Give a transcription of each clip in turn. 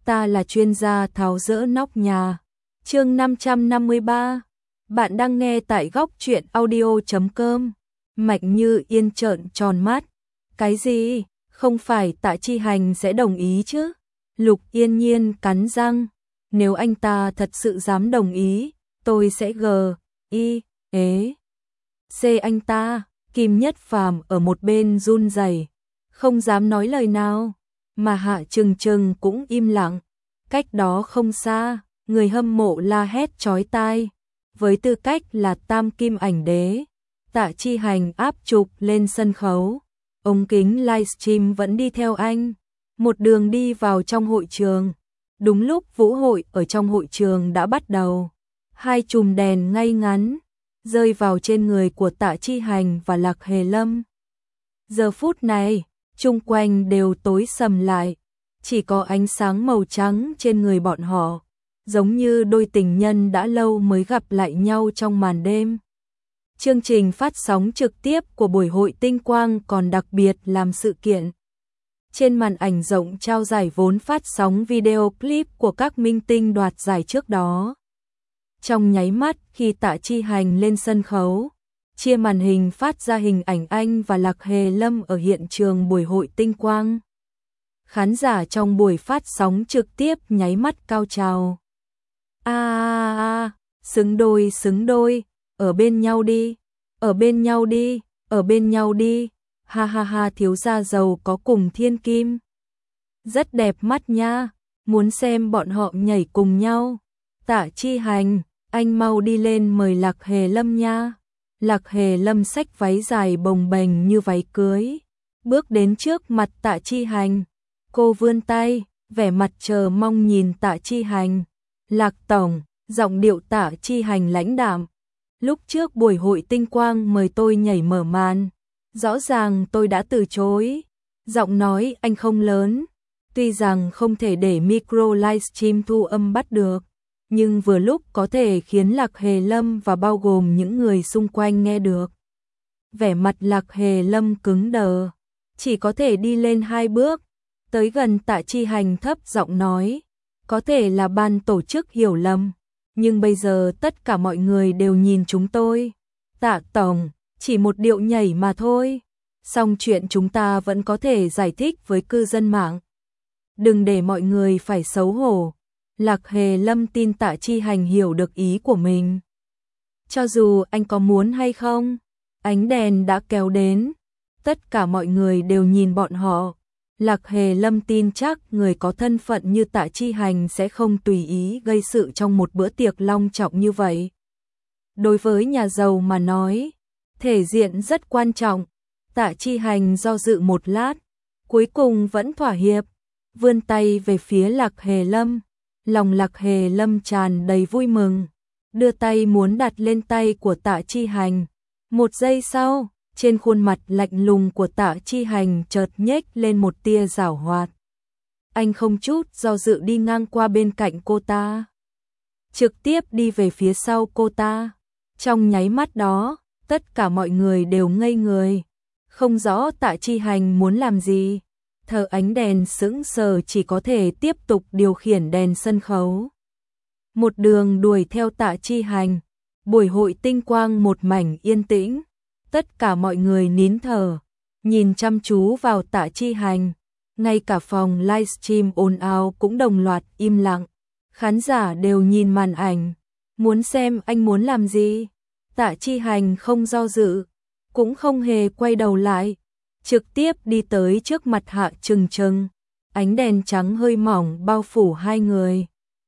ta là chuyên gia tháo dỡ nóc nhà. Chương 553. Bạn đang nghe tại góc truyện audio.com. Mạnh Như Yên trợn tròn mắt. Cái gì? Không phải Tạ Chi Hành sẽ đồng ý chứ? Lục Yên Nhiên cắn răng. Nếu anh ta thật sự dám đồng ý, tôi sẽ C anh ta. Kim Nhất Phàm ở một bên run rẩy, không dám nói lời nào, mà Hạ Trừng Trừng cũng im lặng. Cách đó không xa, người hâm mộ la hét chói tai. Với tư cách là tam kim ảnh đế, Tạ Chi Hành áp trục lên sân khấu, ống kính livestream vẫn đi theo anh, một đường đi vào trong hội trường. Đúng lúc vũ hội ở trong hội trường đã bắt đầu, hai chùm đèn ngay ngắn rơi vào trên người của Tạ Chi Hành và Lạc Hề Lâm. Giờ phút này, chung quanh đều tối sầm lại, chỉ có ánh sáng màu trắng trên người bọn họ, giống như đôi tình nhân đã lâu mới gặp lại nhau trong màn đêm. Chương trình phát sóng trực tiếp của buổi hội tinh quang còn đặc biệt làm sự kiện. Trên màn ảnh rộng trao giải vốn phát sóng video clip của các minh tinh đoạt giải trước đó. Trong nháy mắt khi Tạ Chi Hành lên sân khấu, chia màn hình phát ra hình ảnh anh và Lạc Hề Lâm ở hiện trường buổi hội tinh quang. Khán giả trong buổi phát sóng trực tiếp nháy mắt cao trào. Xứng đôi, ở bên nhau đi, ở bên nhau đi, ở bên nhau đi, ha ha ha, thiếu gia giàu có cùng thiên kim. Rất đẹp mắt nha, muốn xem bọn họ nhảy cùng nhau. Tạ Chi Hành, anh mau đi lên mời Lạc Hề Lâm nha. Lạc Hề Lâm xách váy dài bồng bềnh như váy cưới, bước đến trước mặt Tạ Chi Hành. Cô vươn tay, vẻ mặt chờ mong nhìn Tạ Chi Hành. Lạc tổng, giọng điệu Tạ Chi Hành lãnh đạm. Lúc trước buổi hội tinh quang mời tôi nhảy mở màn, rõ ràng tôi đã từ chối. Giọng nói anh không lớn, tuy rằng không thể để micro livestream thu âm bắt được, nhưng vừa lúc có thể khiến Lạc Hề Lâm và bao gồm những người xung quanh nghe được. Vẻ mặt Lạc Hề Lâm cứng đờ, chỉ có thể đi lên 2 bước, tới gần Tạ Chi Hành thấp giọng nói, có thể là ban tổ chức hiểu lầm, nhưng bây giờ tất cả mọi người đều nhìn chúng tôi. Tạ tổng, chỉ một điệu nhảy mà thôi, xong chuyện chúng ta vẫn có thể giải thích với cư dân mạng. Đừng để mọi người phải xấu hổ. Lạc Hề Lâm tin Tạ Chi Hành hiểu được ý của mình. Cho dù anh có muốn hay không, ánh đèn đã kéo đến, tất cả mọi người đều nhìn bọn họ. Lạc Hề Lâm tin chắc người có thân phận như Tạ Chi Hành sẽ không tùy ý gây sự trong một bữa tiệc long trọng như vậy. Đối với nhà giàu mà nói, thể diện rất quan trọng. Tạ Chi Hành do dự một lát, cuối cùng vẫn thỏa hiệp, vươn tay về phía Lạc Hề Lâm. Lòng Lạc Hề Lâm tràn đầy vui mừng, đưa tay muốn đặt lên tay của Tạ Chi Hành. Một giây sau, trên khuôn mặt lạnh lùng của Tạ Chi Hành chợt nhếch lên một tia giảo hoạt. Anh không chút do dự đi ngang qua bên cạnh cô ta, trực tiếp đi về phía sau cô ta. Trong nháy mắt đó, tất cả mọi người đều ngây người, không rõ Tạ Chi Hành muốn làm gì. Thợ ánh đèn sững sờ chỉ có thể tiếp tục điều khiển đèn sân khấu, một đường đuổi theo Tạ Chi Hành. Buổi hội tinh quang một mảnh yên tĩnh, tất cả mọi người nín thở, nhìn chăm chú vào Tạ Chi Hành. Ngay cả phòng livestream ồn ào cũng đồng loạt im lặng. Khán giả đều nhìn màn ảnh, muốn xem anh muốn làm gì. Tạ Chi Hành không do dự, cũng không hề quay đầu lại, trực tiếp đi tới trước mặt Hạ Trừng Trừng. Ánh đèn trắng hơi mỏng bao phủ hai người.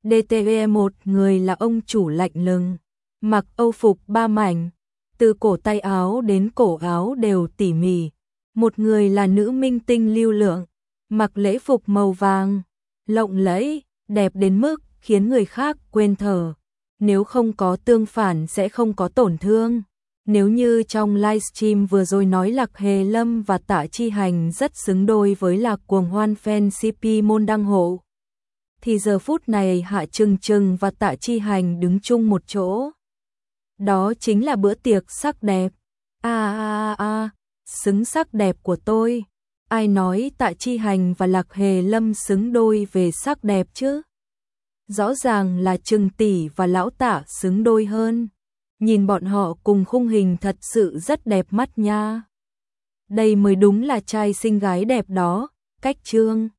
DTE một người là ông chủ lạnh lùng, mặc âu phục 3 mảnh, từ cổ tay áo đến cổ áo đều tỉ mỉ. Một người là nữ minh tinh Lưu Lượng, mặc lễ phục màu vàng, lộng lẫy, đẹp đến mức khiến người khác quên thở. Nếu không có tương phản sẽ không có tổn thương. Nếu như trong livestream vừa rồi nói Lạc Hề Lâm và Tạ Chi Hành rất xứng đôi với Lạc Cuồng Hoan fan CP môn đăng hộ, thì giờ phút này Hạ Trừng Trừng và Tạ Chi Hành đứng chung một chỗ. Đó chính là bữa tiệc sắc đẹp. Xứng sắc đẹp của tôi. Ai nói Tạ Chi Hành và Lạc Hề Lâm xứng đôi về sắc đẹp chứ? Rõ ràng là Trừng tỷ và lão Tạ xứng đôi hơn. Nhìn bọn họ cùng khung hình thật sự rất đẹp mắt nha. Đây mới đúng là trai xinh gái đẹp đó, cách Trương